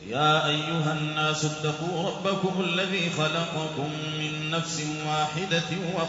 يا أيها الناس اتقوا ربكم الذي خلقكم من نفس واحدة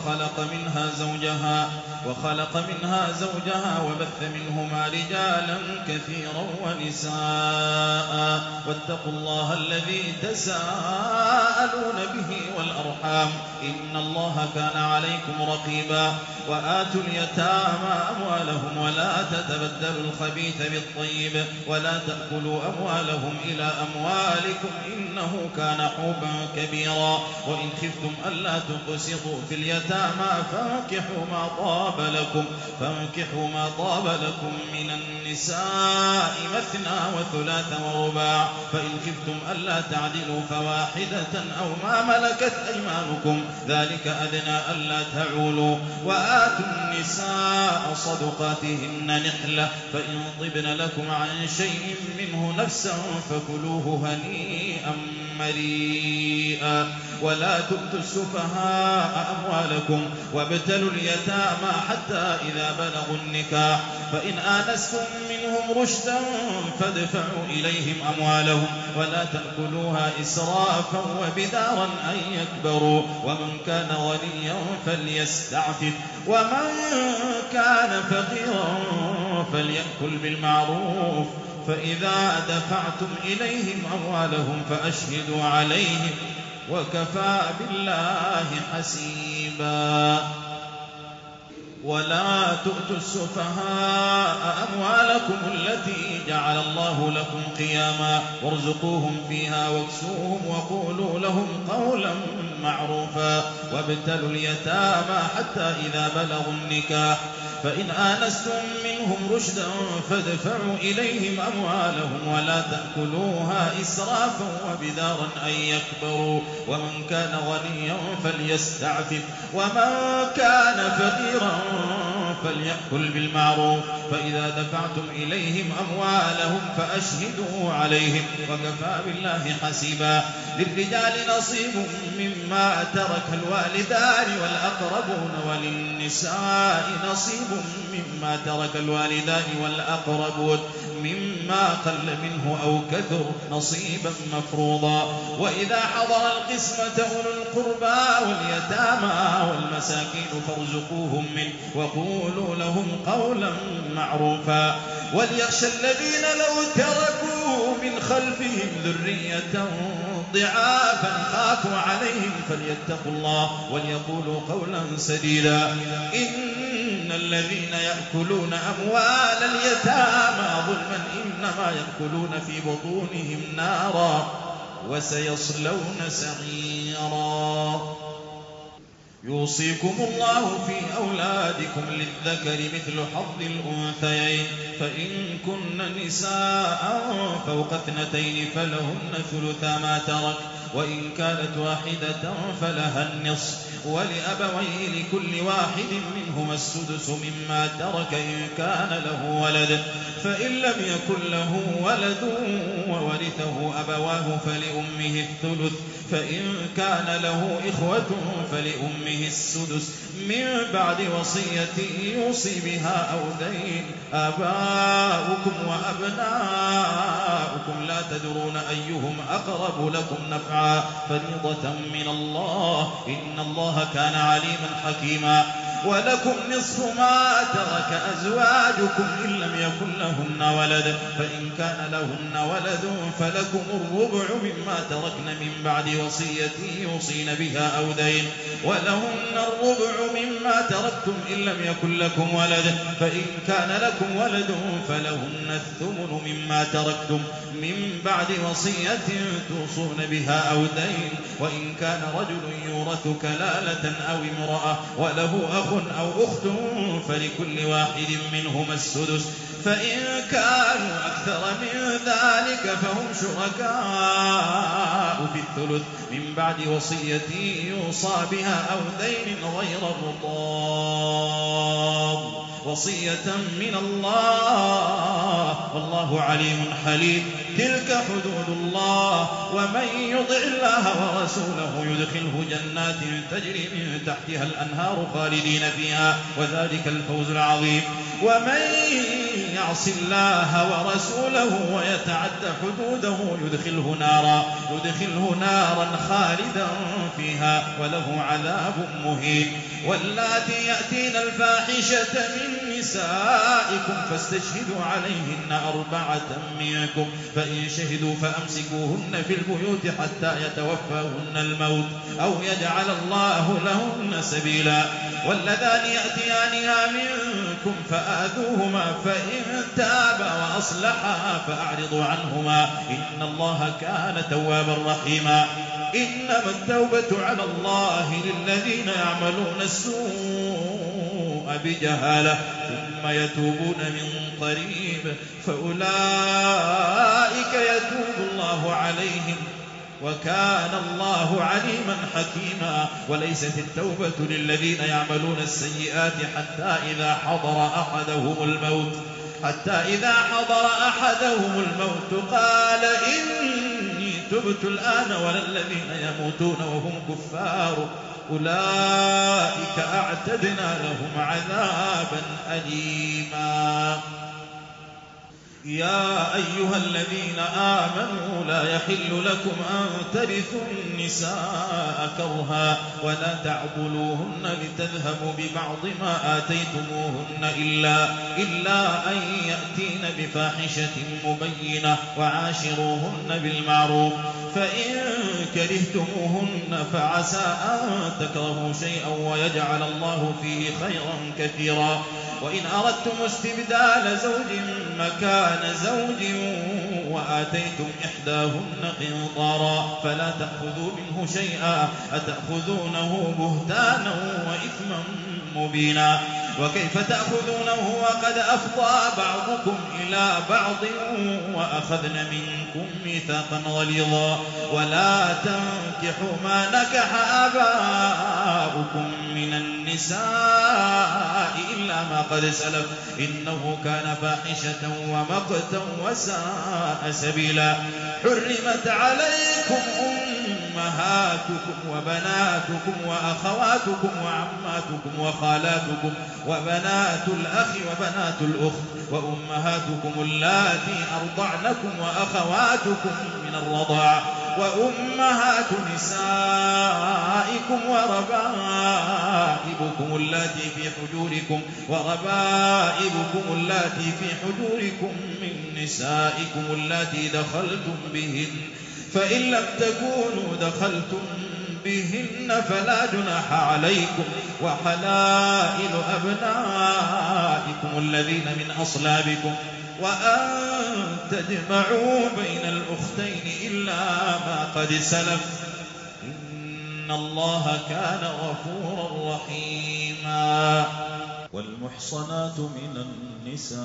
وخلق منها زوجها وبث منهما رجالا كثيرا ونساء واتقوا الله الذي تساءلون به والأرحام إن الله كان عليكم رقيبا وآتوا اليتامى أموالهم ولا تتبدلوا الخبيث بالطيب ولا تأكلوا أموالهم إلى أموالكم إنه كان حوبا كبيرا وإن خفتم ألا تقسطوا في اليتامى فانكحوا ما طاب لكم من النساء مثنى وثلاث ورباع فإن خفتم ألا تعدلوا فواحدة أو ما ملكت أيمانكم ذلك أدنى ألا تعولوا وآتوا النساء صدقاتهن نحلة فإن طبن لكم عن شيء منه نفسا فكلوه هنيئا مريئا ولا تؤتوا السفهاء أموالكم وابتلوا اليتامى حتى إذا بلغوا النكاح فإن آنستم منهم رشدا فادفعوا إليهم أموالهم ولا تأكلوها إسرافا وبدارا أن يكبروا ومن كان غنيا فليستعفف ومن كان فقيرا فليأكل بالمعروف فإذا دفعتم إليهم أموالهم فأشهدوا عليهم وكفى بالله حسيبا ولا تؤتوا السفهاء أموالكم التي جعل الله لكم قياما وارزقوهم فيها واكسوهم وقولوا لهم قولا معروفا وابتلوا اليتامى حتى إذا بلغوا النكاح فإن آنستم منهم رشدا فادفعوا إليهم أموالهم ولا تأكلوها إسرافا وبدارا أن يكبروا ومن كان غنيا فليستعفف ومن كان فقيرا فليأكل بالمعروف فإذا دفعتم إليهم أموالهم فأشهدوا عليهم وكفى بالله حسيبا للرجال نصيب مما ترك الوالدان والأقربون وللنساء نصيب مما ترك الوالدان والأقربون مما قل منه أو كثر نصيبا مفروضا وإذا حضر القسمة أولو القربى واليتامى والمساكين فارزقوهم منه وقولوا لهم قولا معروفا وليخشى الذين لو تركوا من خلفهم ذرية ضعافا خافوا عليهم فليتقوا الله وليقولوا قولا سديدا إن الذين يأكلون أموال اليتامى ظلما إنما يأكلون في بطونهم نارا وسيصلون سعيرا يوصيكم الله في أولادكم للذكر مثل حظ الأنثيين فإن كن نساء فوق 2 فلهن ثلثا ما ترك وإن كانت واحدة فلها النصف ولأبويه لكل واحد منهما السدس مما ترك إن كان له ولد فإن لم يكن له ولد وورثه أبواه فلأمه الثلث فإن كان له إخوة فلأمه السدس من بعد وصية يوصي بها أو دين آباؤكم وأبناؤكم لا تدرون أيهم أقرب لكم نفعا فريضة من الله إن الله كان عليما حكيما ولكم نصف ما ترك أزواجكم إن لم يكن لهن ولد فإن كان لهن ولد فلكم الربع مما تركن من بعد وصية يوصين بها أو دين ولهن الربع مما تركتم إن لم يكن لكم ولد فإن كان لكم ولد فلهن الثمن مما تركتم من بعد وصية توصون بها أو دين وإن كان رجل يورث كلالة أو امرأة وله أخ أو أخت فلكل واحد منهما السدس فإن كانوا أكثر من ذلك فهم شركاء في الثلث من بعد وصية يوصى بها أو دين غير مضار وصية من الله والله عليم حليم. تلك حدود الله ومن يطع الله ورسوله يدخله جنات تجري من تحتها الأنهار خالدين فيها وذلك الفوز العظيم. ومن يعص الله ورسوله ويتعد حدوده يدخله نارا خالدا فيها وله عذاب مهين. واللاتي يأتين الفاحشة من نسائكم فاستشهدوا عليهن 4 منكم فإن شهدوا فأمسكوهن في البيوت حتى يتوفاهن الموت أو يجعل الله لهن سبيلا. واللذان يأتيانها منكم فآذوهما فإن تابا وأصلحا فأعرضوا عنهما إن الله كان توابا رحيما. إنما التوبة على الله للذين يعملون السوء بجهالة ثم يتوبون من قريب فأولئك يتوب الله عليهم وكان الله عليما حكيما. وليست التوبة للذين يعملون السيئات حتى إذا حضر أحدهم الموت قال إني تبت الآن ولا الذين يموتون وهم كفار أولئك أعتدنا لهم عذابا أليما. يا أيها الذين آمنوا لا يحل لكم أن ترثوا النساء كرها ولا تعضلوهن لتذهبوا ببعض ما آتيتموهن إلا أن يأتين بفاحشة مبينة وعاشروهن بالمعروف فإن كرهتموهن فعسى أن تكرهوا شيئا ويجعل الله فيه خيرا كثيرا. وإن أردتم استبدال زوج مكان زوج وآتيتم إحداهن قنطارا فلا تأخذوا منه شيئا أتأخذونه بهتانا وإثما مبينا. وكيف تأخذونه وقد أفضى بعضكم إلى بعض وأخذن منكم ميثاقا غليظا. ولا تنكحوا ما نكح آباؤكم من النساء إلا ما قد سلف إنه كان فاحشة ومقتا وساء سبيلا. حرمت عليكم أمهاتكم وبناتكم وأخواتكم وعماتكم وخالاتكم وبنات الأخ وبنات الأخت وأمهاتكم اللاتي أرضعنكم وأخواتكم من الرضاعة وأمهات نسائكم وربائبكم اللاتي في حجوركم من نسائكم اللاتي دخلتم بهن فإن لم تكونوا دخلتم بهن فلا جناح عليكم وحلائل أبنائكم الذين من أصلابكم وأن تجمعوا بين الأختين إلا ما قد سلف إن الله كان غفورا رحيما. والمحصنات من النساء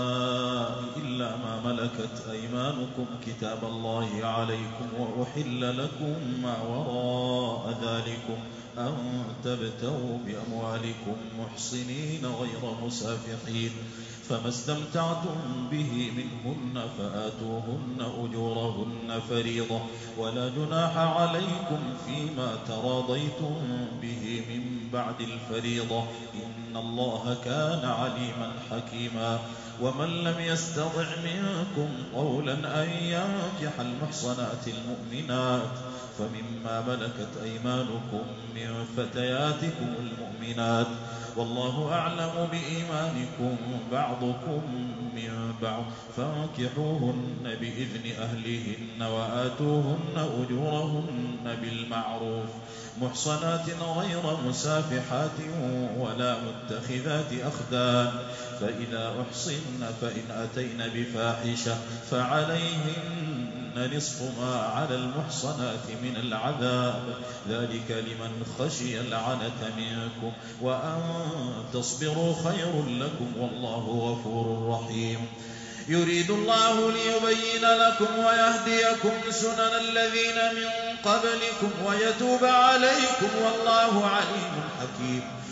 إلا ما ملكت أيمانكم كتاب الله عليكم وأحل لكم ما وراء ذلكم أن تبتغوا بأموالكم محصنين غير مسافحين فما استمتعتم به منهن فآتوهن أجورهن فريضة ولا جناح عليكم فيما تراضيتم به من بعد الفريضة إن الله كان عليما حكيما. ومن لم يستطع منكم قولا أن ينكح المحصنات المؤمنات فمما ملكت أيمانكم من فتياتكم المؤمنات والله أعلم بإيمانكم بعضكم من بعض فانكحوهن بإذن أهلهن وآتوهن أجورهن بالمعروف محصنات غير مسافحات ولا متخذات أخدان فإذا أحصن فإن أتين بفاحشة فعليهن نصف ما على المحصنات من العذاب ذلك لمن خشي العنة منكم وأن تصبروا خير لكم والله غفور رحيم. يريد الله ليبين لكم ويهديكم سنن الذين من قبلكم ويتوب عليكم والله عليم حكيم.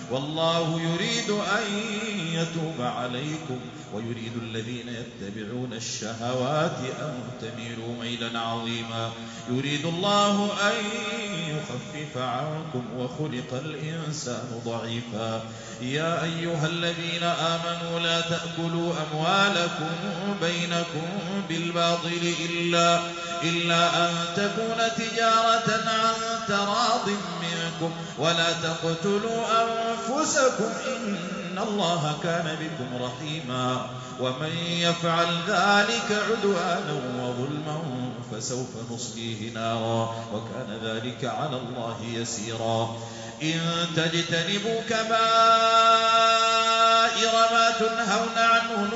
والله يريد أن يتوب عليكم ويريد الذين يتبعون الشهوات أن تميلوا ميلا عظيما. يريد الله أن يخفف عنكم وخلق الإنسان ضعيفا. يا أيها الذين آمنوا لا تأكلوا أموالكم بينكم بالباطل إلا أن تكون تجارة عن تراض منكم ولا تقتلوا أنفسكم إن الله كان بكم رحيما. ومن يفعل ذلك عدوانا وظلما فسوف نصليه نارا وكان ذلك على الله يسيرا. إن تجتنبوا كبائر ما تنهون عنه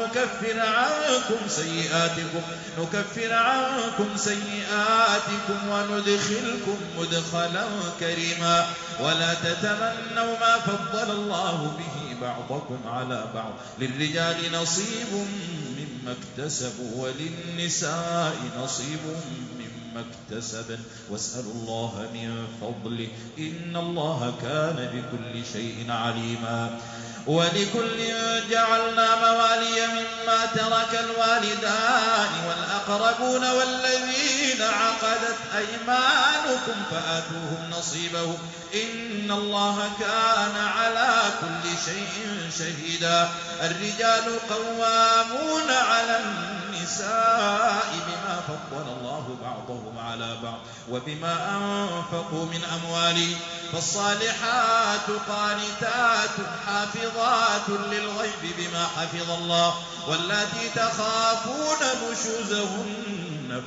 نكفر عنكم سيئاتكم وندخلكم مدخلا كريما. ولا تتمنوا ما فضل الله به بعضكم على بعض للرجال نصيب مما اكتسبوا وللنساء نصيب مما اكتسبن واسألوا الله من فضله إن الله كان بكل شيء عليما. ولكل جعلنا موالي مما ترك الوالدان والأقربون والذين عقدت أيمانكم فآتوهم نصيبهم إن الله كان على كل شيء شهيدا. الرجال قوامون على النساء بما فضل الله بعضهم على بعض وبما أنفقوا من أموالهم فالصالحات قانتات حافظات للغيب بما حفظ الله واللاتي تخافون نشوزهن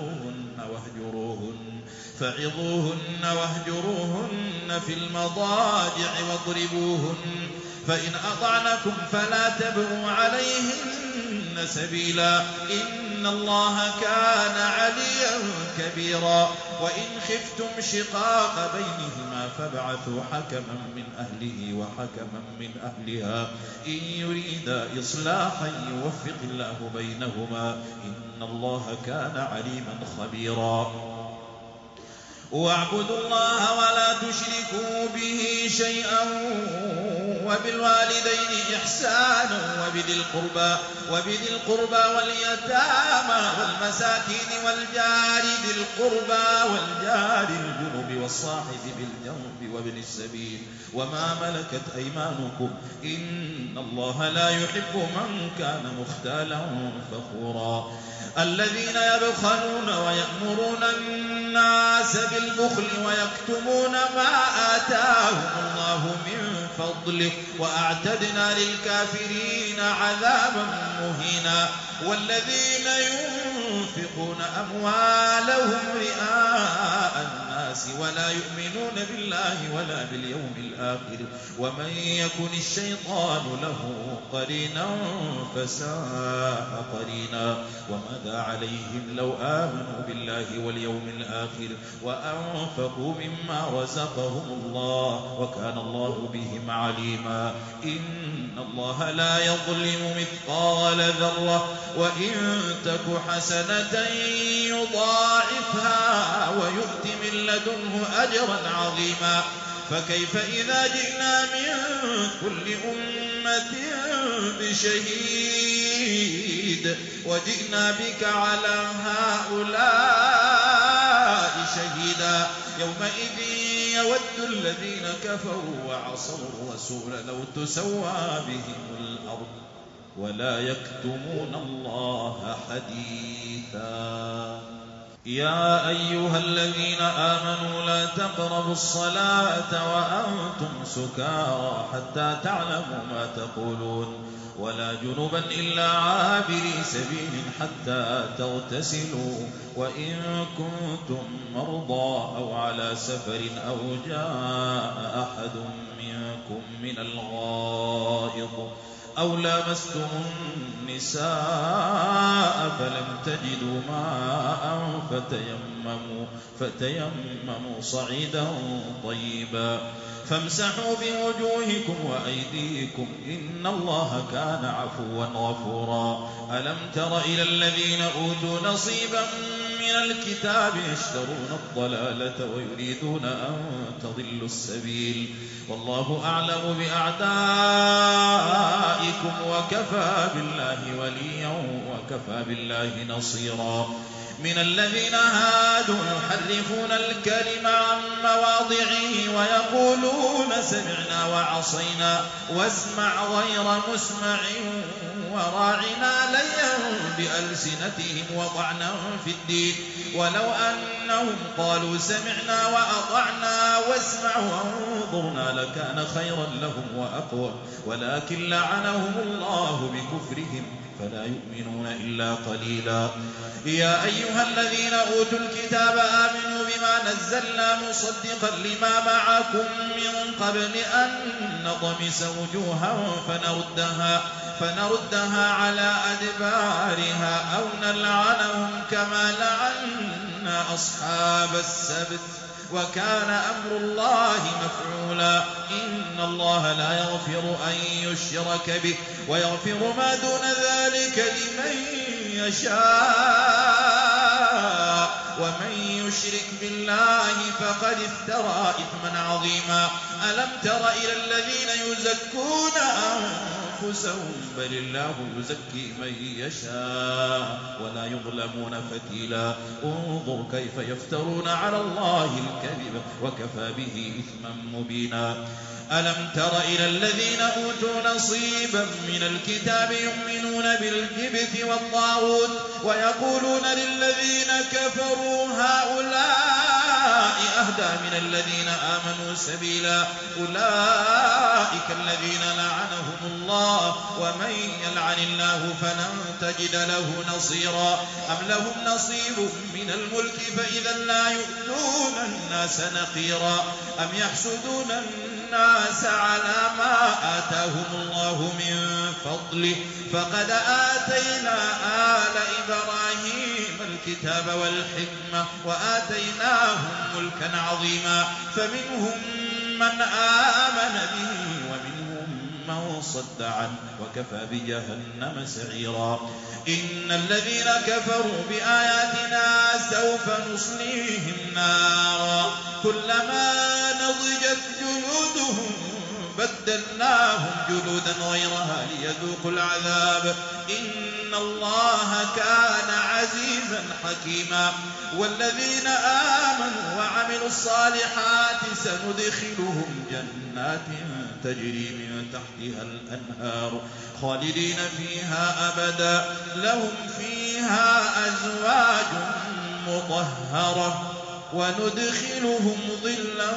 فعظوهن واهجروهن في المضاجع واضربوهن فإن أطعنكم فلا تبغوا عليهن سبيلا إن الله كان عليا كبيرا. وإن خفتم شقاق بينهما فابعثوا حكما من أهله وحكما من أهلها إن يريدا إصلاحا يوفق الله بينهما إن الله كان عليما خبيرا. واعبدوا الله ولا تشركوا به شيئا وبالوالدين إحسانا وبذي القربى واليتامى والمساكين والجار ذي القربى والجار الجنب والصاحب بالجنب وابن السبيل وما ملكت أيمانكم إن الله لا يحب من كان مختالا فخورا. الذين يبخلون ويأمرون الناس بالبخل ويكتمون ما آتاهم الله من فضله وأعتدنا للكافرين عذابا مهينا. والذين ينفقون أموالهم رئاء الناس ولا يؤمنون بالله ولا باليوم الآخر ومن يكن الشيطان له قرينا فساء قرينا. وماذا عليهم لو آمنوا بالله واليوم الآخر وأنفقوا مما رزقهم الله وكان الله بهم عليما. إن الله لا يظلم مثقال ذرة وإن تك حسنة يضاعفها ويؤت من لدنه أجرا عظيما. فكيف إذا جئنا من كل أمة بشهيد وجئنا بك على هؤلاء شهيدا. يومئذ يود الذين كفروا وعصوا الرسول لو تسوى بهم الأرض ولا يكتمون الله حديثا. يا أيها الذين آمنوا لا تقربوا الصلاة وأنتم سكارى حتى تعلموا ما تقولون ولا جنبا إلا عابري سبيل حتى تغتسلوا وإن كنتم مرضى أو على سفر أو جاء أحد منكم من الغائط أو لامستم النساء فلم تجدوا ماء فتيمموا صعيدا طيبا فامسحوا بوجوهكم وأيديكم إن الله كان عفوا غفورا. ألم تر إلى الذين أوتوا نصيبا من الكتاب يشترون الضلالة ويريدون أن تضلوا السبيل والله أعلم بأعدائكم وكفى بالله وليا وكفى بالله نصيرا من الذين هادوا يحرفون الكلم عن مواضعه ويقولون سمعنا وعصينا واسمع غير مسمع وراعنا ليا بألسنتهم وطعنا في الدين ولو أنهم قالوا سمعنا وأطعنا واسمعوا وانظرنا لكان خيرا لهم وأقوى ولكن لعنهم الله بكفرهم فلا يؤمنون إلا قليلا يا أيها الذين أوتوا الكتاب آمنوا بما نزلنا مصدقا لما معكم من قبل أن نطمس وجوها فنردها على أدبارها أو نلعنهم كما لعنا أصحاب السبت وكان أمر الله مفعولا إن الله لا يغفر أن يشرك به ويغفر ما دون ذلك لمن يشاء ومن يشرك بالله فقد افترى إثما عظيما ألم تر إلى الذين يزكون أنفسهم بل الله يزكي من يشاء ولا يظلمون فتيلا انظر كيف يفترون على الله الكذب وكفى به إثما مبينا ألم تر إلى الذين أوتوا نصيبا من الكتاب يؤمنون بالجبت والطاغوت ويقولون للذين كفروا هؤلاء أهدى من الذين آمنوا سبيلا أولئك الذين لعنهم الله ومن يلعن الله فلن تجد له نصيرا أم لهم نصيب من الملك فإذا لا يؤتون الناس نقيرا أم يحسدون الناس على ما آتاهم الله من فضله فقد آتينا آل إبراهيم الكتاب والحكمة وآتيناهم ملكا عظيما فمنهم من آمن به ومنهم من صد عنه وكفى بجهنم سعيرا إن الذين كفروا بآياتنا سوف نصليهم نارا كلما نضجت جلودهم بدلناهم جلودا غيرها ليذوقوا العذاب إن الله كان عزيزا حكيما والذين آمنوا وعملوا الصالحات سندخلهم جنات تجري من تحتها الأنهار خالدين فيها أبدا لهم فيها أزواج مطهرة وندخلهم ظلا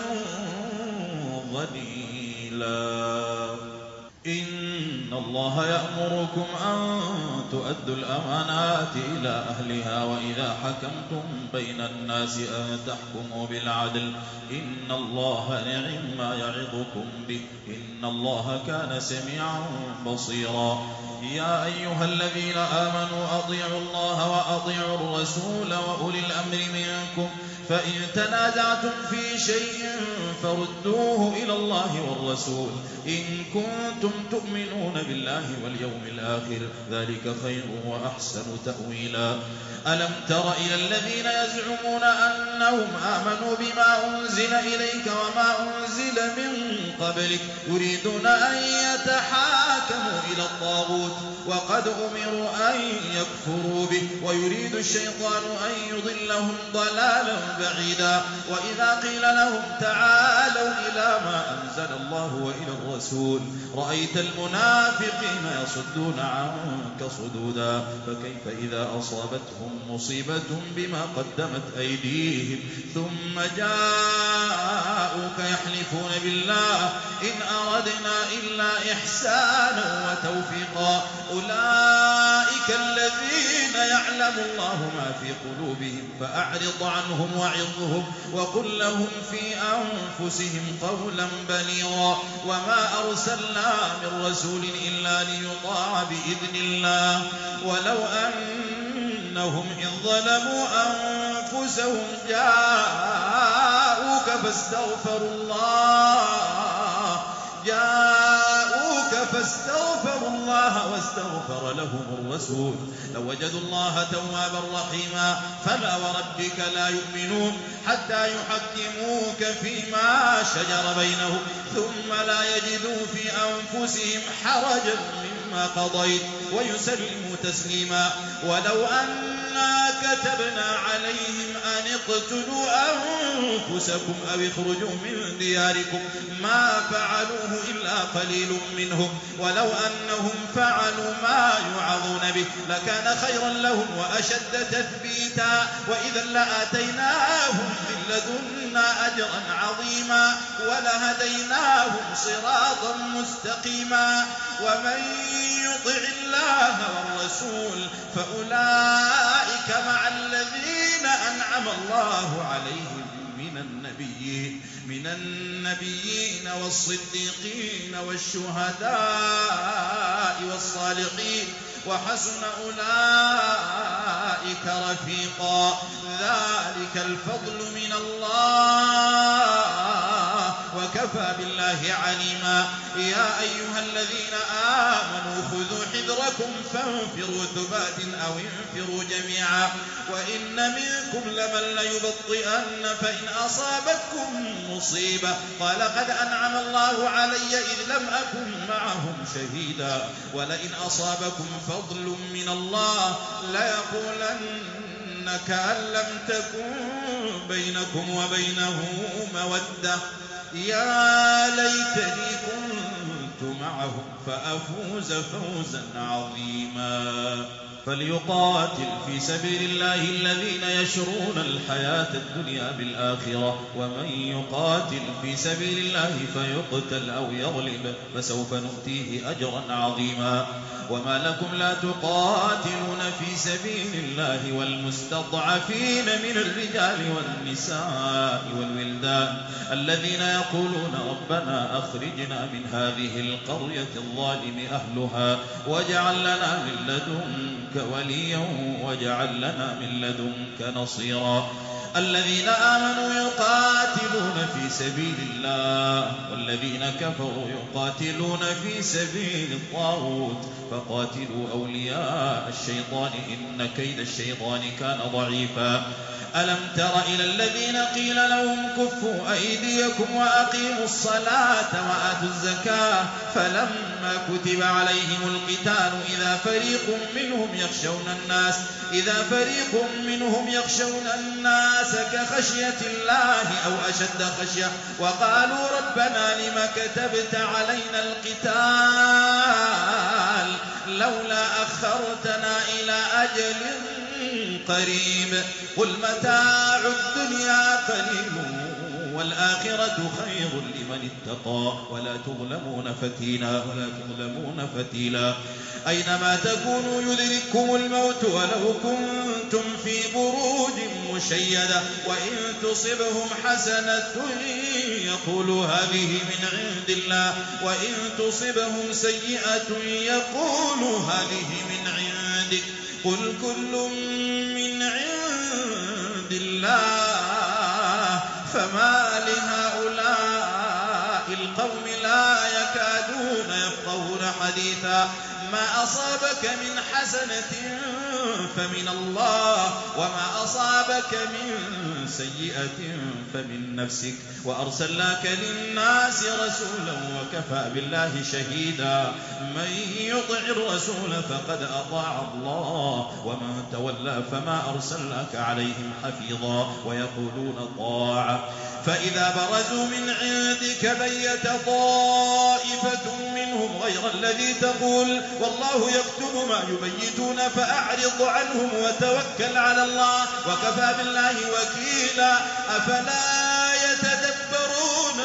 ظليلا إن الله يأمركم أن تؤدوا الأمانات إلى أهلها وإذا حكمتم بين الناس أن تحكموا بالعدل إن الله نعم ما يعظكم به إن الله كان سميعا بصيرا يا أيها الذين آمنوا أطيعوا الله وأطيعوا الرسول وأولي الأمر منكم فإن تنازعتم في شيء فردوه إلى الله والرسول إن كنتم تؤمنون بالله واليوم الآخر ذلك خير وأحسن تأويلا ألم تر إلى الذين يزعمون أنهم آمنوا بما أنزل إليك وما أنزل من قبلك يريدون أن يتحاكموا إلى الطاغوت وقد أمروا أن يكفروا به ويريد الشيطان أن يضلهم ضلالا بعيدا وإذا قيل لهم تعالوا إلى ما أنزل الله وإلى الرسول رأيت المنافقين يصدون عنك صدودا فكيف إذا أصابتهم مصيبة بما قدمت أيديهم ثم جاءوك يحلفون بالله إن أردنا إلا إحسانا وتوفيقا أولئك الذين يعلم الله ما في قلوبهم فأعرض عنهم وعظهم وقل لهم في أنفسهم قولا بليغا وما أرسلنا من رسول إلا ليطاع بإذن الله ولو أنهم إذ ظلموا أنفسهم جاءوك فاستغفروا الله واستغفر واستغفر لهم الرسول لوجدوا الله توابا رحيما. فلا وربك لا يؤمنون حتى يحكموك فيما شجر بينهم ثم لا يجدوا في أنفسهم حرجا مما قضيت ويسلموا تسليما. ولو أنا كتبنا عليهم أن اقتلوا أنفسكم أو اخرجوا من دياركم ما فعلوه إلا قليل منهم ولو أنهم فعلوا ما يوعظون به لكان خيرا لهم وأشد تثبيتا وإذا لآتيناهم من لدنا أجرا عظيما ولهديناهم صراطا مستقيما. ومن يطع الله والرسول فأولئك مع الذين أنعم الله عليهم من النبيين والصديقين والشهداء والصالحين وحسن أولئك رفيقا. ذلك الفضل من الله وكفى بالله عليما. يا أيها الذين آمنوا خذوا حذركم فانفروا ثبات أو انفروا جميعا وإن منكم لمن ليبطئن فإن أصابتكم مصيبة قال قد أنعم الله علي إذ لم أكن معهم شهيدا ولئن أصابكم فضل من الله ليقولن كأن لم تكن بينكم وبينه مودة يا ليتني كنت معهم فأفوز فوزا عظيما. فليقاتل في سبيل الله الذين يشرون الحياة الدنيا بالآخرة ومن يقاتل في سبيل الله فيقتل أو يغلب فسوف نؤتيه أجرا عظيما. وما لكم لا تقاتلون في سبيل الله والمستضعفين من الرجال والنساء والولدان الذين يقولون ربنا أخرجنا من هذه القرية الظالم أهلها واجعل لنا من لدنك وليا واجعل لنا من لدنك نصيرا. الذين آمنوا يقاتلون في سبيل الله والذين كفروا يقاتلون في سبيل الطاغوت فقاتلوا أولياء الشيطان إن كيد الشيطان كان ضعيفا. ألم تر إلى الذين قيل لهم كفوا أيديكم وأقيموا الصلاة وآتوا الزكاة فلما كتب عليهم القتال إذا فريق منهم يخشون الناس كخشية الله أو أشد خشية وقالوا ربنا لم كتبت علينا القتال لولا أخرتنا إلى أجل قريب قل متاع الدنيا قليل والآخرة خير لمن اتقى ولا تظلمون فتيلا. أينما تكونوا يدرككم الموت ولو كنتم في بروج مشيدة وإن تصبهم حسنة يقولوا هذه من عند الله وإن تصبهم سيئة يقولوا هذه من عندك قل كل من عند الله فما لهؤلاء القوم لا يكادون يفقهون حديثا. ما أصابك من حسنة فمن الله وما أصابك من سيئة فمن نفسك وأرسلناك للناس رسولا وكفى بالله شهيدا. من يطع الرسول فقد أطاع الله ومن تولى فما أرسلناك عليهم حفيظا ويقولون طاعة فإذا برزوا من عندك بيت طائفة منهم غير الذي تقول والله يكتب ما يبيتون فأعرض عنهم وتوكل على الله وكفى بالله وكيلا. أفلا يتدبرون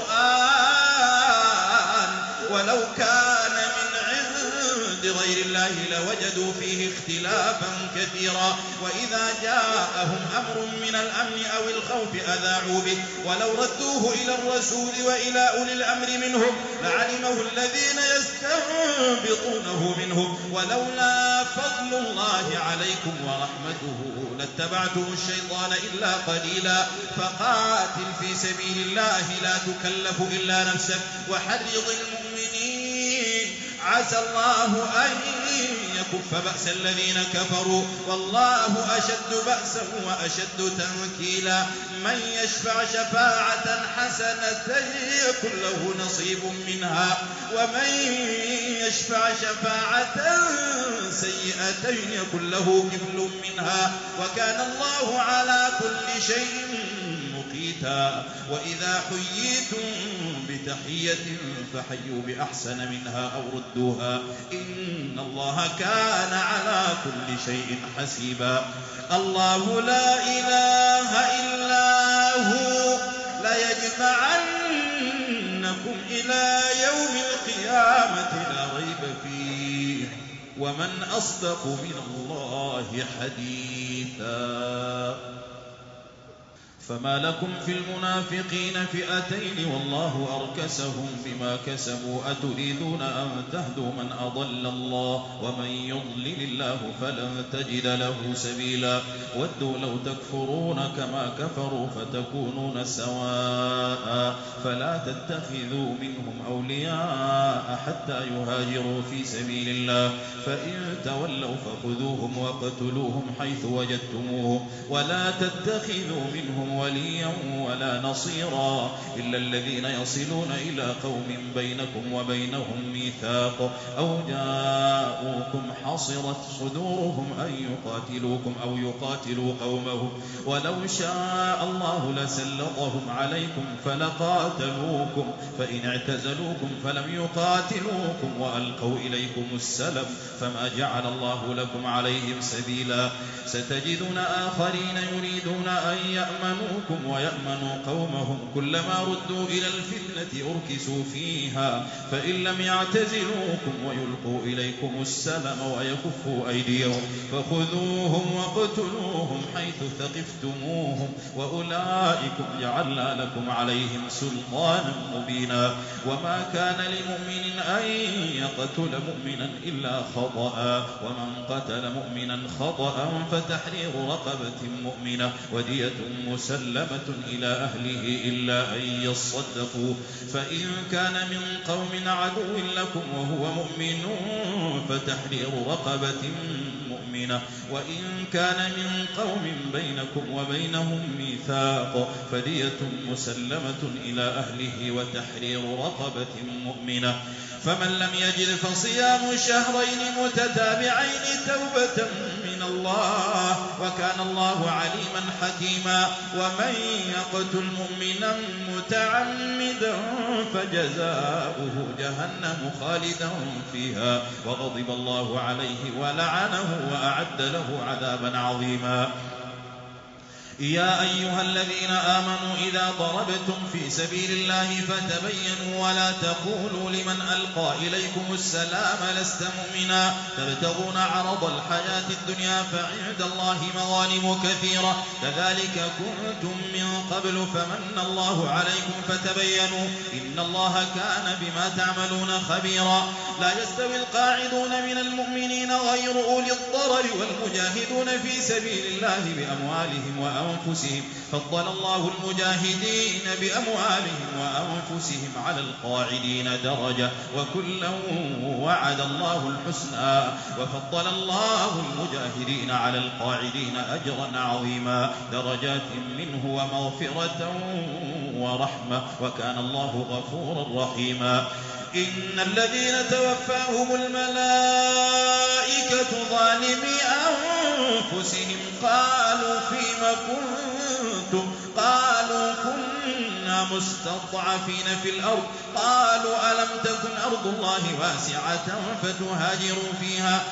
القرآن ولو كان من عند غير الله لوجدوا فيه اختلافا كثيرا وإذا جاءهم أمر من الأمن أو الخوف أذاعوا به ولو ردوه إلى الرسول وإلى أولي الأمر منهم لعلمه الذين يستنبطونه منهم ولولا فضل الله عليكم ورحمته لاتبعتم الشيطان إلا قليلا. فقاتل في سبيل الله لا تكلف إلا نفسك وحرض المؤمنين عسى الله أن يكف بأس الذين كفروا والله أشد بأسا وأشد تنكيلا من يشفع شفاعة حسنة يكن له نصيب منها ومن يشفع شفاعة سيئة يكن له كفل منها وكان الله على كل شيء مقيتا وإذا حييتم بتحية فحيوا بأحسن منها أو ردوها إن الله كان على كل شيء حسيبا الله لا إله إلا هو ليجمعنكم إلى يوم القيامة لا ريب فيه ومن أصدق من الله حديثا فما لكم في المنافقين فئتين والله أركسهم بما كسبوا أتريدون أن تهدوا من أضل الله ومن يضلل الله فلن تجد له سبيلا ودوا لو تكفرون كما كفروا فتكونون سواء فلا تتخذوا منهم أولياء حتى يهاجروا في سبيل الله فإن تولوا فخذوهم وقتلوهم حيث وجدتموهم ولا تتخذوا منهم وليا ولا نصيرا إلا الذين يصلون إلى قوم بينكم وبينهم ميثاق أو جاءوكم حصرت صدورهم أن يقاتلوكم أو يقاتلوا قومهم ولو شاء الله لسلطهم عليكم فلقاتلوكم فإن اعتزلوكم فلم يقاتلوكم وألقوا إليكم السلم فما جعل الله لكم عليهم سبيلا ستجدون آخرين يريدون أن يأمنوكم ويأمنوا قومهم كلما ردوا إلى الفتنة أركسوا فيها فإن لم يعتزلوكم ويلقوا إليكم السلم ويكفوا أيديهم فخذوهم وقتلوهم حيث ثقفتموهم وأولئكم جعلنا لكم عليهم سلطانا مبينا وما كان لمؤمن أن يقتل مؤمنا إلا خطأ ومن قتل مؤمنا خطأ فتحرير رقبة مؤمنة ودية مسلمة إلى أهله إلا أن يصدقوا فإن كان من قوم عدو لكم وهو مؤمن فتحرير رقبة مؤمنة وإن كان من قوم بينكم وبينهم ميثاق فدية مسلمة إلى أهله وتحرير رقبة مؤمنة فمن لم يجد فصيام شهرين متتابعين توبة من الله وكان الله عليما حكيما ومن يقتل مؤمنا متعمدا فجزاؤه جهنم خالدا فيها وغضب الله عليه ولعنه وأعد له عذابا عظيما يا أيها الذين آمنوا إذا ضربتم في سبيل الله فتبينوا ولا تقولوا لمن ألقى إليكم السلام لست مؤمنا تبتغون عرض الحياة الدنيا فعند الله مغانم كثيرة كذلك كنتم من قبل فمن الله عليكم فتبينوا إن الله كان بما تعملون خبيرا لا يستوي القاعدون من المؤمنين غير أولي الضرر والمجاهدون في سبيل الله بأموالهم وأنفسهم فضل الله المجاهدين بأموالهم وأنفسهم على القاعدين درجة وكلا وعد الله الحسنى وفضل الله المجاهدين على القاعدين أجرا عظيما درجات منه ومغفرة ورحمة وكان الله غفورا رحيما إن الذين توفاهم الملائكة ظالمي أنفسهم قالوا فيم كنتم قالوا كنا مستضعفين في الأرض قالوا ألم تكن أرض الله واسعة فتهاجروا فيها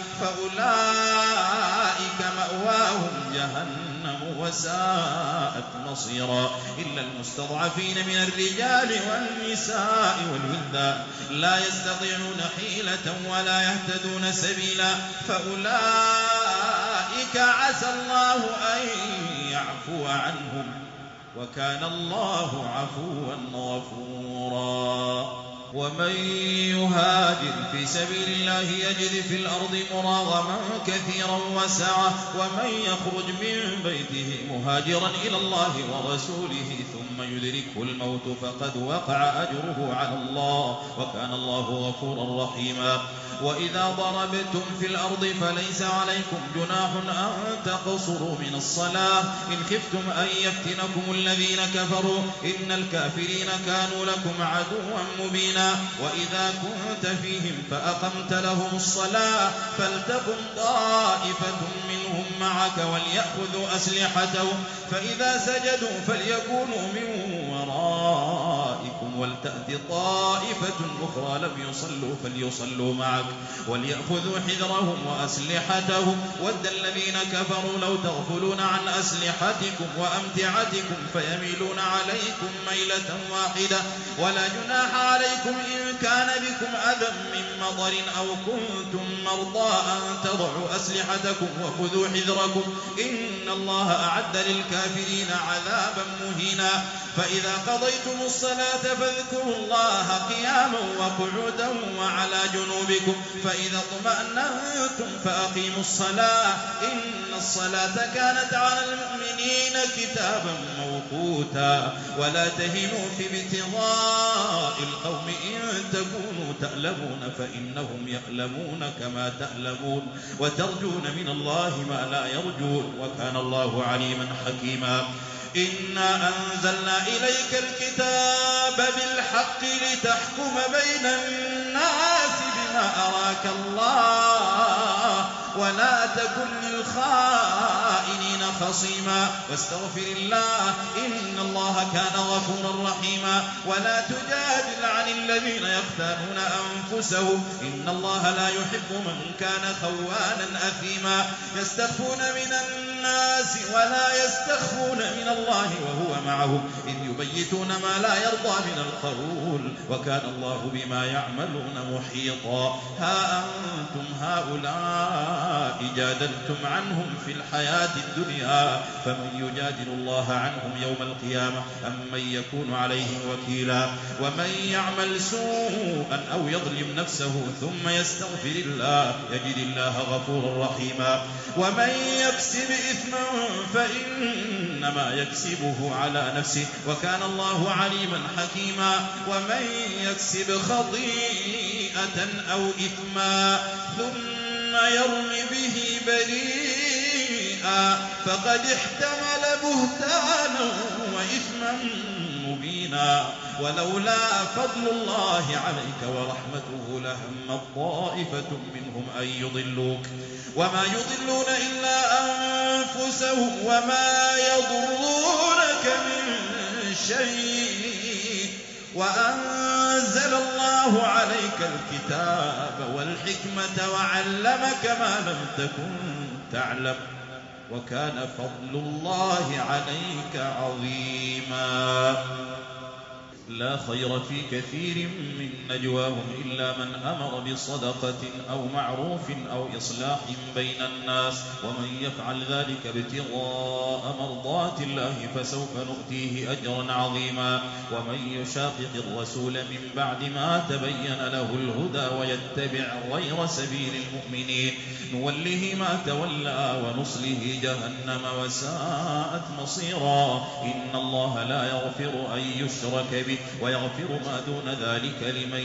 فأولئك مأواهم جهنم وساءت مصيرا إلا المستضعفين من الرجال والنساء والولدان لا يستطيعون حيلة ولا يهتدون سبيلا فأولئك عسى الله أن يعفو عنهم وكان الله عفوا غفورا ومن يهاجر في سبيل الله يجد في الأرض مراغما كثيرا وسعة ومن يخرج من بيته مهاجرا إلى الله ورسوله ثم يدركه الموت فقد وقع أجره على الله وكان الله غفورا رحيما. وإذا ضربتم في الأرض فليس عليكم جناح أن تقصروا من الصلاة إن خفتم أن يفتنكم الذين كفروا إن الكافرين كانوا لكم عدوا مبينا. وإذا كنت فيهم فأقمت لهم الصلاة فلتقم طائفة منهم معك وليأخذوا أسلحتهم فإذا سجدوا فليكونوا من ورائكم ولتأت طائفة أخرى لم يصلوا فليصلوا معك وليأخذوا حذرهم وأسلحتهم ود الذين كفروا لو تغفلون عن أسلحتكم وأمتعتكم فيميلون عليكم ميلة واحدة ولا جناح عليكم إن كان بكم أذى من مطر أو كنتم مرضى أن تضعوا أسلحتكم وخذوا حذركم إن الله أعد للكافرين عذابا مهينا. فإذا قضيتم الصلاة فاذكروا الله قياما وقعودا وعلى جنوبكم فإذا اطمأنتم فأقيموا الصلاة إن الصلاة كانت على المؤمنين كتابا موقوتا. ولا تهنوا في ابتغاء القوم إن تكونوا تألمون فإنهم يألمون كما تألمون وترجون من الله ما لا يرجون وكان الله عليما حكيما. إنا أنزلنا إليك الكتاب بالحق لتحكم بين الناس بما أراك الله ولا تكن للخائنين خصيما واستغفر الله إن الله كان غفورا رحيما. ولا تجادل عن الذين يختانون أنفسهم إن الله لا يحب من كان خوانا أثيما. يستخفون من الناس ولا يستخفون من الله وهو معهم إذ يبيتون ما لا يرضى من القول وكان الله بما يعملون محيطا. ها أنتم هؤلاء جادلتم عنهم في الحياة الدنيا فمن يجادل الله عنهم يوم القيامة أم من يكون عليهم وكيلا. ومن يعمل سوءا أو يظلم نفسه ثم يستغفر الله يجد الله غفورا رحيما. ومن يكسب إثما فإنما يكسبه على نفسه وكان الله عليما حكيما. ومن يكسب خطيئة أو إثما ثم يرم به بريئا فقد احتمل بهتانا وإثما مبينا. ولولا فضل الله عليك ورحمته لهم طائفة منهم أن يضلوك وما يضلون إلا أنفسهم وما يضرونك من شيء وأنزل الله عليك الكتاب والحكمة وعلمك ما لم تكن تعلم وكان فضل الله عليك عظيما. لا خير في كثير من نجواهم إلا من أمر بصدقة أو معروف أو إصلاح بين الناس ومن يفعل ذلك ابتغاء مرضات الله فسوف نؤتيه أجرا عظيما. ومن يشاقق الرسول من بعد ما تبين له الهدى ويتبع غير سبيل المؤمنين نوله ما تولى ونصله جهنم وساءت مصيرا. إن الله لا يغفر أن يشرك به ويغفر ما دون ذلك لمن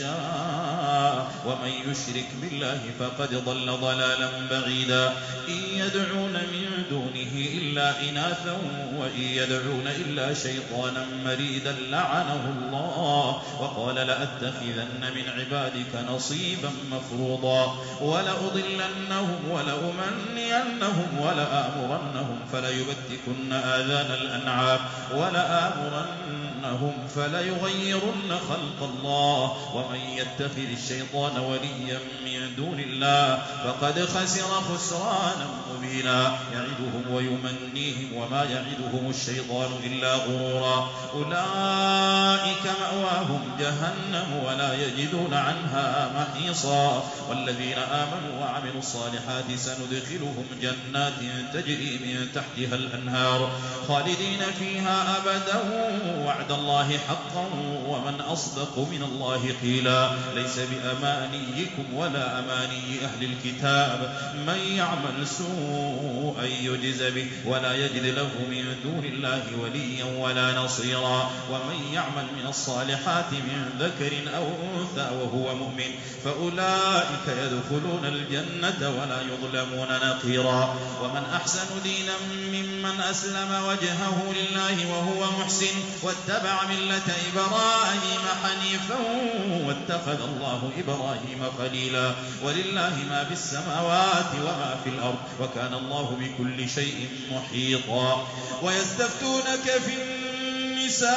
يشاء ومن يشرك بالله فقد ضل ضلالا بعيدا. إن يدعون من دونه إلا إناثا وإن يدعون إلا شيطانا مريدا لعنه الله وقال لأتخذن من عبادك نصيبا مفروضا ولأضلنهم ولأمنينهم ولآمرنهم فليبتكن آذان الأنعام ولآمرنهم فليغيرن خلق الله ومن يتخذ الشيطان وليا من دون الله فقد خسر خسرانا مبينا. يعدهم ويمنيهم وما يعدهم الشيطان إلا غرورا. أولئك مأواهم جهنم ولا يجدون عنها محيصا. والذين آمنوا وعملوا الصالحات سندخلهم جنات تجري من تحتها الأنهار خالدين فيها أبدا وعد الله حقا حقا ومن أصدق من الله قيلا. ليس بأمانيكم ولا أماني أهل الكتاب، من يعمل سوءا يجز به ولا يجد له من دون الله وليا ولا نصيرا. ومن يعمل من الصالحات من ذكر أو أنثى وهو مؤمن فأولئك يدخلون الجنة ولا يظلمون نقيرا. ومن أحسن دينا ممن أسلم وجهه لله وهو محسن واتبع ملة إبراهيم حنيفا واتخذ الله إبراهيم خليلا. ولله ما في السماوات وما في الأرض وكان الله بكل شيء محيطا. ويستفتونك في النساء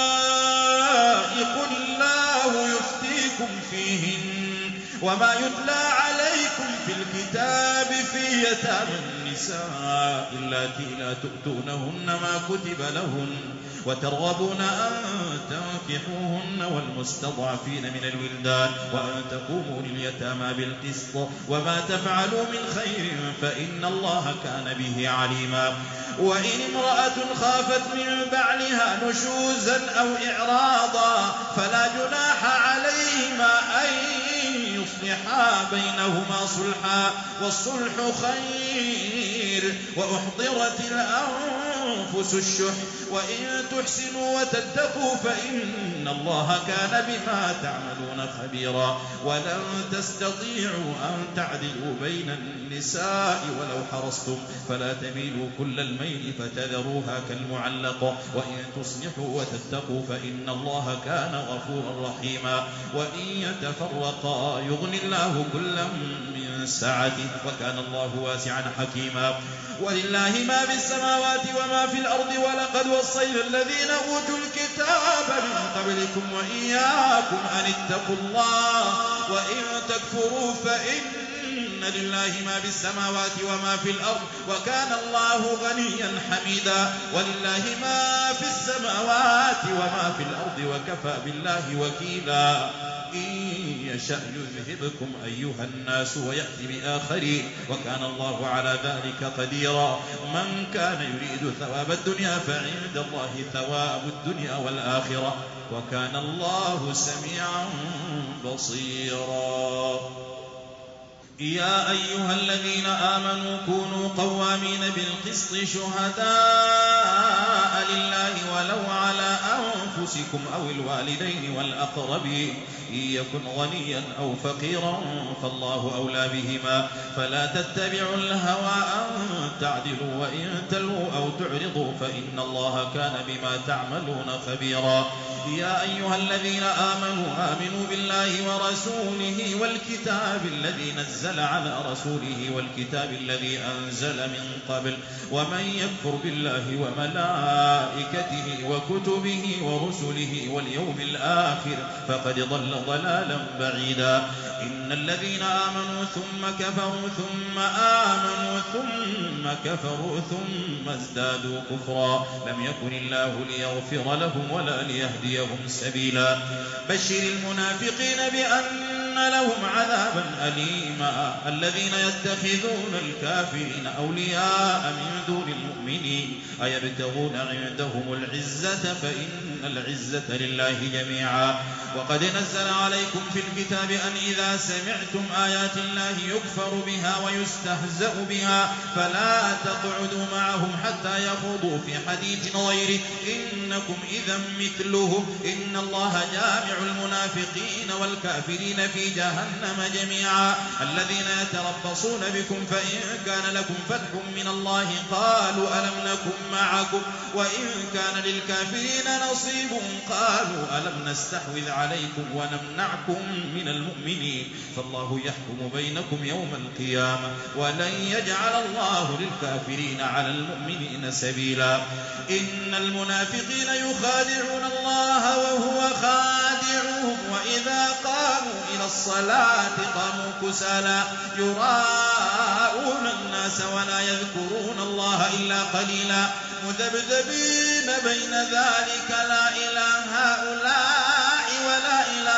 قل الله يفتيكم فيهن وما يتلى عليكم في الكتاب في يتامى النساء اللاتي لا تؤتونهن ما كتب لهن وترغبون أن تنكحوهن والمستضعفين من الولدان وأن تقوموا لليتامى بالقسط وما تفعلوا من خير فإن الله كان به عليما. وإن امرأة خافت من بعلها نشوزا أو إعراضا فلا جناح عليهما أن يصلحا بينهما صلحا والصلح خير وأحضرت الأنفس الشح وإن تحسنوا وتتقوا فإن الله كان بما تعملون خبيرا. ولن تستطيعوا أن تعدلوا بين النساء ولو حرصتم فلا تميلوا كل الميل فتذروها كالمعلقة وإن تصلحوا وتتقوا فإن الله كان غفورا رحيما. وإن يتفرقا يغني الله كلا من سعته وكان الله واسعا حكيما. ولله ما في السماوات وما في الأرض ولقد وصينا الذين أوتوا الكتاب من قبلكم وإياكم أن اتقوا الله وإن تكفروا فإن لله ما في السماوات وما في الأرض وكان الله غنيا حميدا. ولله ما في السماوات وما في الأرض وكفى بالله وكيلا. إن يشأ يذهبكم أيها الناس ويأتي بآخرين وكان الله على ذلك قديرا. من كان يريد ثواب الدنيا فعند الله ثواب الدنيا والآخرة وكان الله سميعا بصيرا. يا أيها الذين آمنوا كونوا قوامين بالقسط شهداء لله ولو على أنفسكم أو الوالدين والأقربين إن يكن غنيا أو فقيرا فالله أولى بهما فلا تتبعوا الهوى أن تعدلوا وإن تلووا أو تعرضوا فإن الله كان بما تعملون خبيرا. يا أيها الذين آمنوا بالله ورسوله والكتاب الذي نزل على رسوله والكتاب الذي أنزل من قبل ومن يكفر بالله وملائكته وكتبه ورسله واليوم الآخر فقد ضل ضلالا بعيدا. إن الذين آمنوا ثم كفروا ثم آمنوا ثم كفروا ثم ازدادوا كفرا لم يكن الله ليغفر لهم ولا ليهديهم سبيلا. بشر المنافقين بأن لهم عذابا أليما الذين يتخذون الكافرين أولياء من دون المؤمنين أيبتغون عندهم العزة فإن العزة لله جميعا. وقد نزل عليكم في الكتاب أن إذا سمعتم آيات الله يكفر بها ويستهزأ بها فلا تقعدوا معهم حتى يخوضوا في حديث غيره إنكم إذا مثلهم إن الله جامع المنافقين والكافرين في جهنم جميعا. الذين يتربصون بكم فإن كان لكم فتح من الله قالوا ألم نكن معكم وإن كان للكافرين نصيب قالوا ألم نستحوذ عليكم ونمنعكم من المؤمنين فالله يحكم بينكم يوم القيامة ولن يجعل الله للكافرين على المؤمنين سبيلا. إن المنافقين يخادعون الله وهو خادعهم وإذا قاموا إلى الصلاة قاموا كسالى يراءون الناس ولا يذكرون الله إلا قليلا مذبذبين بين ذلك لا إلى هؤلاء ولا إلى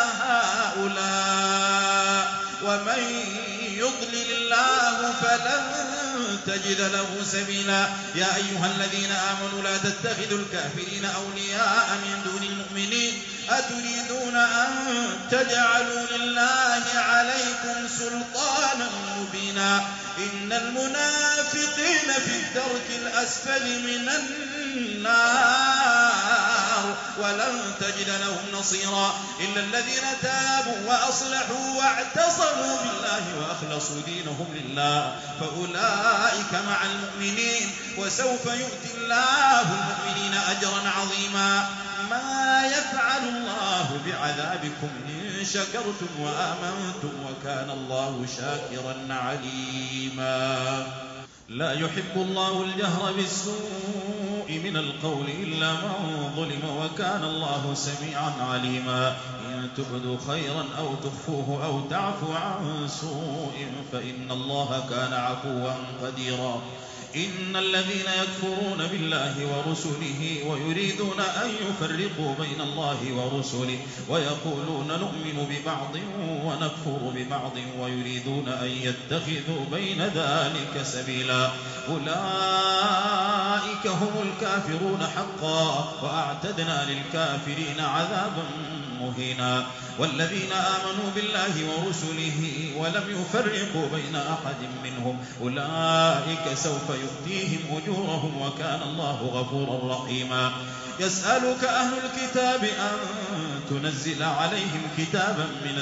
هؤلاء ومن يضلل الله فلن تجد له سبيلا. يا أيها الذين آمنوا لا تتخذوا الكافرين أولياء من دون المؤمنين أتريدون أن تجعلوا لله عليكم سلطانا مبينا. إن المنافقين في الدرك الأسفل من النار ولن تجد لهم نصيرا إلا الذين تابوا وأصلحوا واعتصموا بالله وأخلصوا دينهم لله فأولئك مع المؤمنين وسوف يؤتي الله المؤمنين أجرا عظيما. ما يفعل الله بعذابكم إن شكرتم وآمنتم وكان الله شاكرا عليما. لا يحب الله الجهر بالسوء من القول إلا من ظلم وكان الله سميعا عليما. إن تبدوا خيرا أو تخفوه أو تعفو عن سوء فإن الله كان عفوا قديرا. إن الذين يكفرون بالله ورسله ويريدون أن يفرقوا بين الله ورسله ويقولون نؤمن ببعض ونكفر ببعض ويريدون أن يتخذوا بين ذلك سبيلا أولئك هم الكافرون حقا وأعتدنا للكافرين عذابا مهينا. والذين آمنوا بالله ورسله ولم يفرقوا بين أحد منهم أولئك سوف يؤتيهم أجورهم وكان الله غفورا رحيما. يسألك أهل الكتاب أن تنزل عليهم كتابا من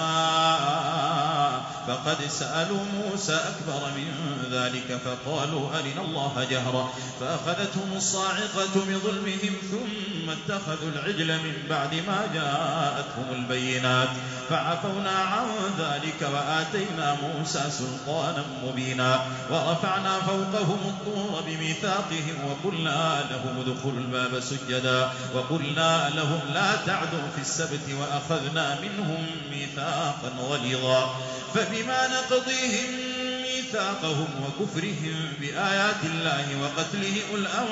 السماء فقد سألوا موسى أكبر من ذلك فقالوا أرنا الله جهرا فأخذتهم الصاعقة بظلمهم ثم اتخذوا العجل من بعد ما جاءتهم البينات فعفونا عن ذلك وآتينا موسى سلطانا مبينا. ورفعنا فوقهم الطور بميثاقهم وقلنا لهم ادخلوا الباب سجدا وقلنا لهم لا تعدوا في السبت وأخذنا منهم ميثاقا غليظا. فبما نقضيهم ميثاقهم وكفرهم بآيات الله وقتلهم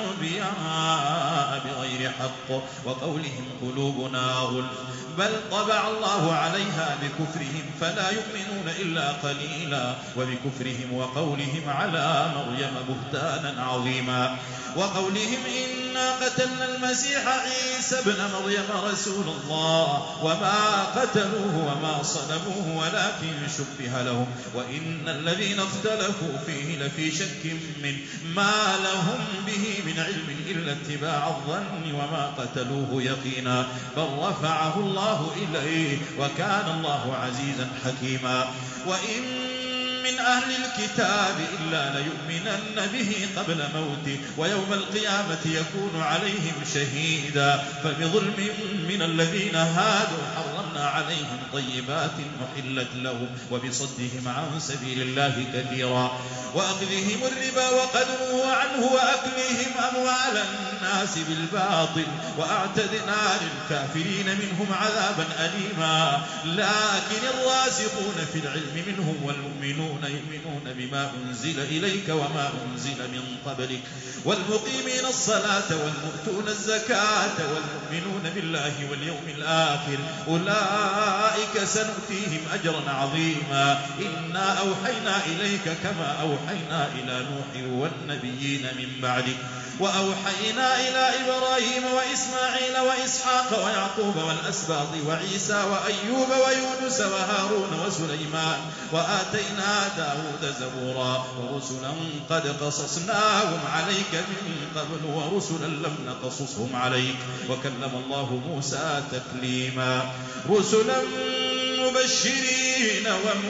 الأنبياء بغير حق وقولهم قلوبنا غلف بل طبع الله عليها بكفرهم فلا يؤمنون إلا قليلا وبكفرهم وقولهم على مريم بهتانا عظيما. وقولهم إنا قتلنا المسيح عيسى ابن مريم رسول الله وما قتلوه وما صلبوه ولكن شبه لهم وإن الذين اختلفوا فيه لفي شك من ما لهم به من علم إلا اتباع الظن وما قتلوه يقينا بل رفعه الله إليه وكان الله عزيزا حكيما. وإن من أهل الكتاب إلا ليؤمنن به قبل موته ويوم القيامة يكون عليهم شهيدا. فبظلم من الذين هادوا حرمنا عليهم طيبات محلت لهم وبصدهم عن سبيل الله كثيرا وأخذهم الربا وقد نهوا عنه وأكلهم أموال الناس بالباطل وأعتدنا للكافرين منهم عذابا أليما. لكن الراسخون في العلم منهم والمؤمنون يؤمنون بما أنزل إليك وما أنزل من قبلك والمقيمين الصلاة والمؤتون الزكاة والمؤمنون بالله واليوم الآخر أولئك سنؤتيهم أجرا عظيما. إنا أوحينا إليك كما أوحينا إلى نوح والنبيين من بعده وأوحينا إلى إبراهيم وإسماعيل وإسحاق ويعقوب والأسباط وعيسى وأيوب ويونس وهارون وسليمان وآتينا داود زبورا ورسلا قد قصصناهم عليك من قبل ورسلا لم نقصصهم عليك وكلم الله موسى تكليما. رسلا مبشرين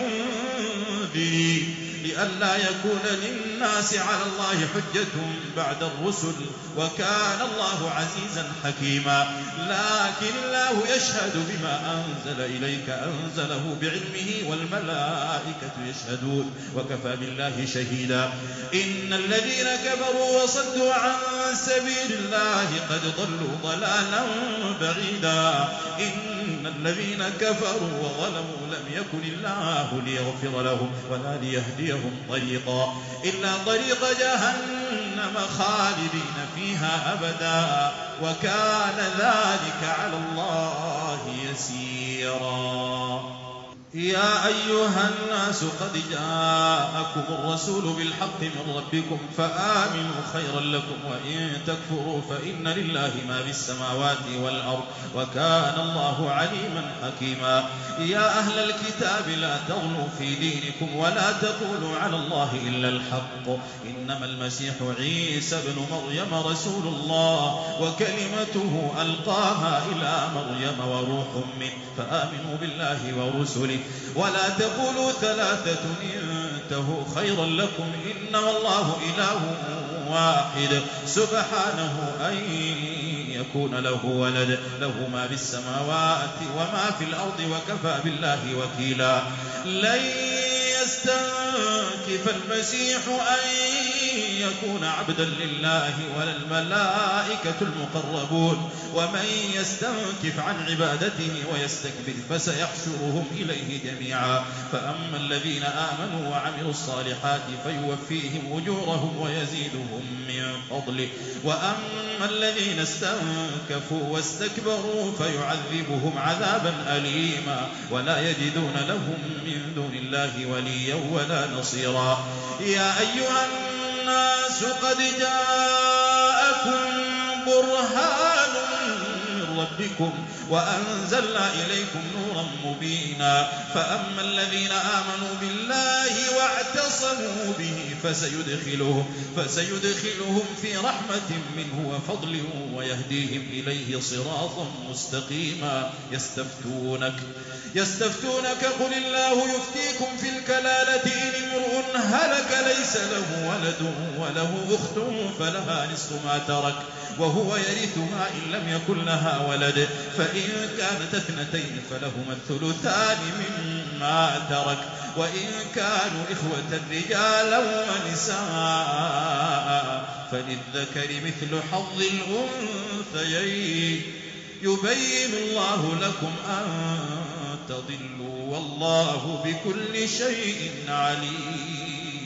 ومنذرين لئلا يكون للناس على الله حجة بعد الرسل وكان الله عزيزا حكيما. لكن الله يشهد بما أنزل إليك أنزله بعلمه والملائكة يشهدون وكفى بالله شهيدا. إن الذين كفروا وصدوا عن سبيل الله قد ضلوا ضلالا بعيدا. إن الذين كفروا وظلموا لم يكن الله ليغفر لهم ولا ليهديهم طريقا إلا طريق جهنم خالدين فيها أبدا وكان ذلك على الله يسيرا. يا أيها الناس قد جاءكم الرسول بالحق من ربكم فآمنوا خيرا لكم وإن تكفروا فإن لله ما في السماوات والأرض وكان الله عليما حكيما. يا أهل الكتاب لا تغلوا في دينكم ولا تقولوا على الله إلا الحق إنما المسيح عيسى بن مريم رسول الله وكلمته ألقاها إلى مريم وروح منه فآمنوا بالله ورسله ولا تقولوا ثلاثة انتهوا خيرا لكم إنما الله إله واحد سبحانه أن يكون له ولد له ما في السماوات وما في الأرض وكفى بالله وكيلا. لن يستنكف المسيح أن يكون عبدا لله ولا الملائكة المقربون ومن يستنكف عن عبادته ويستكبر فسيحشرهم إليه جميعا. فأما الذين آمنوا وعملوا الصالحات فيوفيهم أجورهم ويزيدهم من فضله وأما الذين استنكفوا واستكبروا فيعذبهم عذابا أليما ولا يجدون لهم من دون الله وليا ولا نصيرا. يا أيها الناس قد جاءكم برهان من ربكم وأنزلنا إليكم نورا مبينا. فأما الذين آمنوا بالله واعتصموا به فسيدخلهم في رحمة منه وفضل ويهديهم إليه صراطا مستقيما. يستفتونك قل الله يفتيكم في الكلالة إن امرؤ هلك ليس له ولد وله أخت فلها نصف ما ترك وهو يرثها إن لم يكن لها ولد فإن كانت اثنتين فلهما الثلثان مما ترك وإن كانوا إخوة رجالا ونساء فللذكر مثل حظ الأنثيين يبين الله لكم أن تضلوا والله بكل شيء عليم.